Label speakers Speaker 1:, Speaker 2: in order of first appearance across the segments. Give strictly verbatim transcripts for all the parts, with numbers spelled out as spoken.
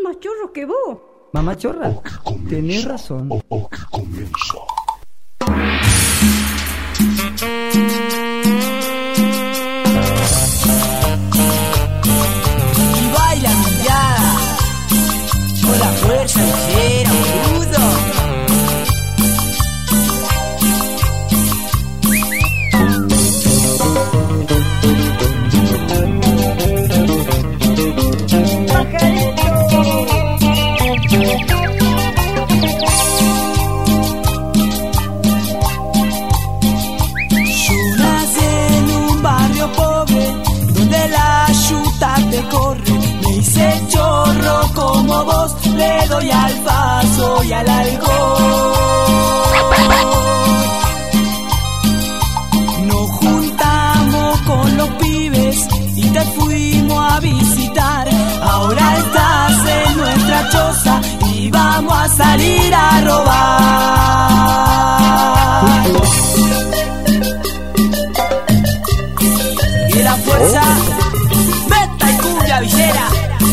Speaker 1: más chorros que vos.
Speaker 2: Mamá chorra,
Speaker 3: Oh, que comienzo.
Speaker 2: tenés razón.
Speaker 3: Oh, oh, que comienzo.
Speaker 4: Y baila mundial con la fuerza ligera, boludo. Me hice chorro como vos, le doy al paso y al alcohol. Nos juntamos con los pibes y te fuimos a visitar. Ahora estás en nuestra choza y vamos a salir a robar. Y la fuerza villera.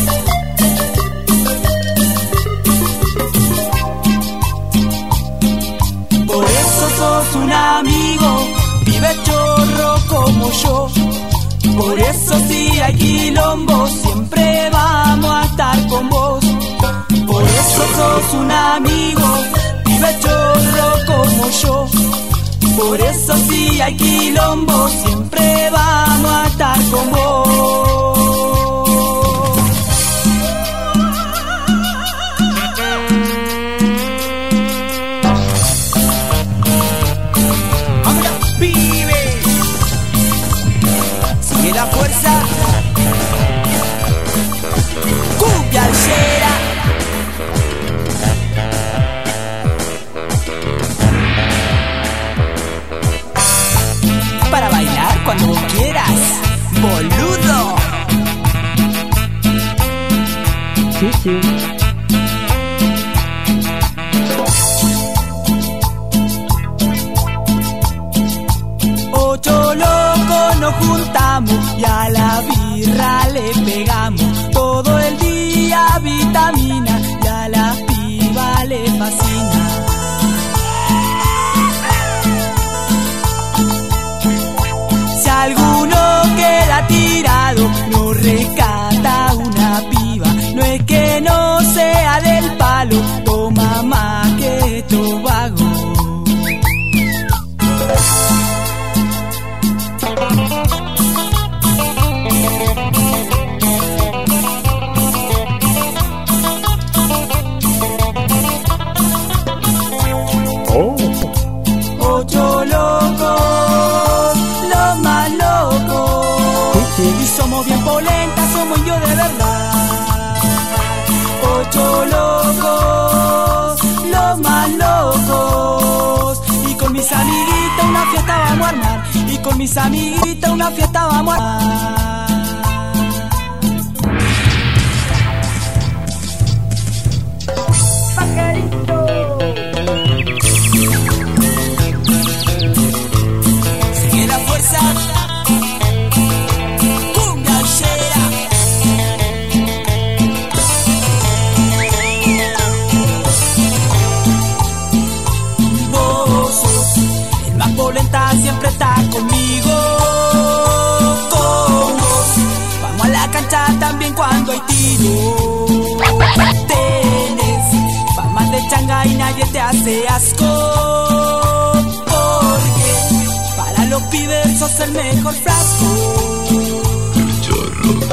Speaker 4: Por eso sos un amigo, vive chorro como yo. Por eso si hay quilombo, siempre vamos a estar con vos. Por eso sos un amigo, vive chorro como yo. Por eso si hay quilombo, siempre vamos a estar con vos. La fuerza cumbia alcera. Para bailar cuando vos quieras, boludo.
Speaker 2: Sí, sí.
Speaker 4: Ocho locos nos juntamos y a la birra le pegamos. Todo el día vitamina y a la piba le fascina. Si alguno queda tirado, nos rescata una piba. No es que no sea del palo, toma más que estos vagos. Ocho locos, los más locos. Y somos bien polentas, somos yo de verdad. Ocho locos, los más locos. Y con mis amiguitas una fiesta vamos a armar. Y con mis amiguitas una fiesta vamos a armar. Cumbia alcera. Vos sos el más polenta, siempre está conmigo. Con vos vamos a la cancha también cuando hay tiro. Tenés fama de changa y nadie te hace asco. Porque para los pibes sos el mejor frasco.
Speaker 3: Chorro.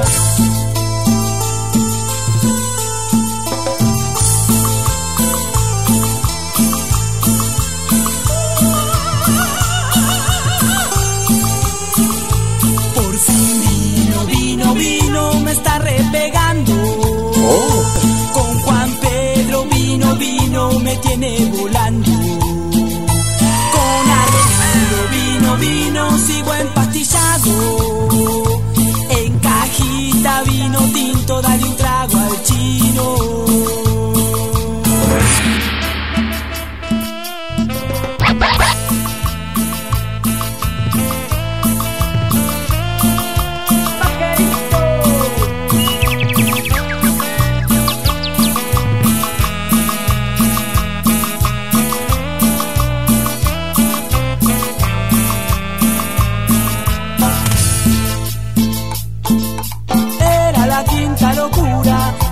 Speaker 4: Por fin vino, vino, vino, me está repegando.
Speaker 3: Oh.
Speaker 4: Con Juan Pedro vino, vino, me tiene volando. Con Arturo vino, vino, sigo empastillado. En cajita vino tinto, dale un trago al chino. locura.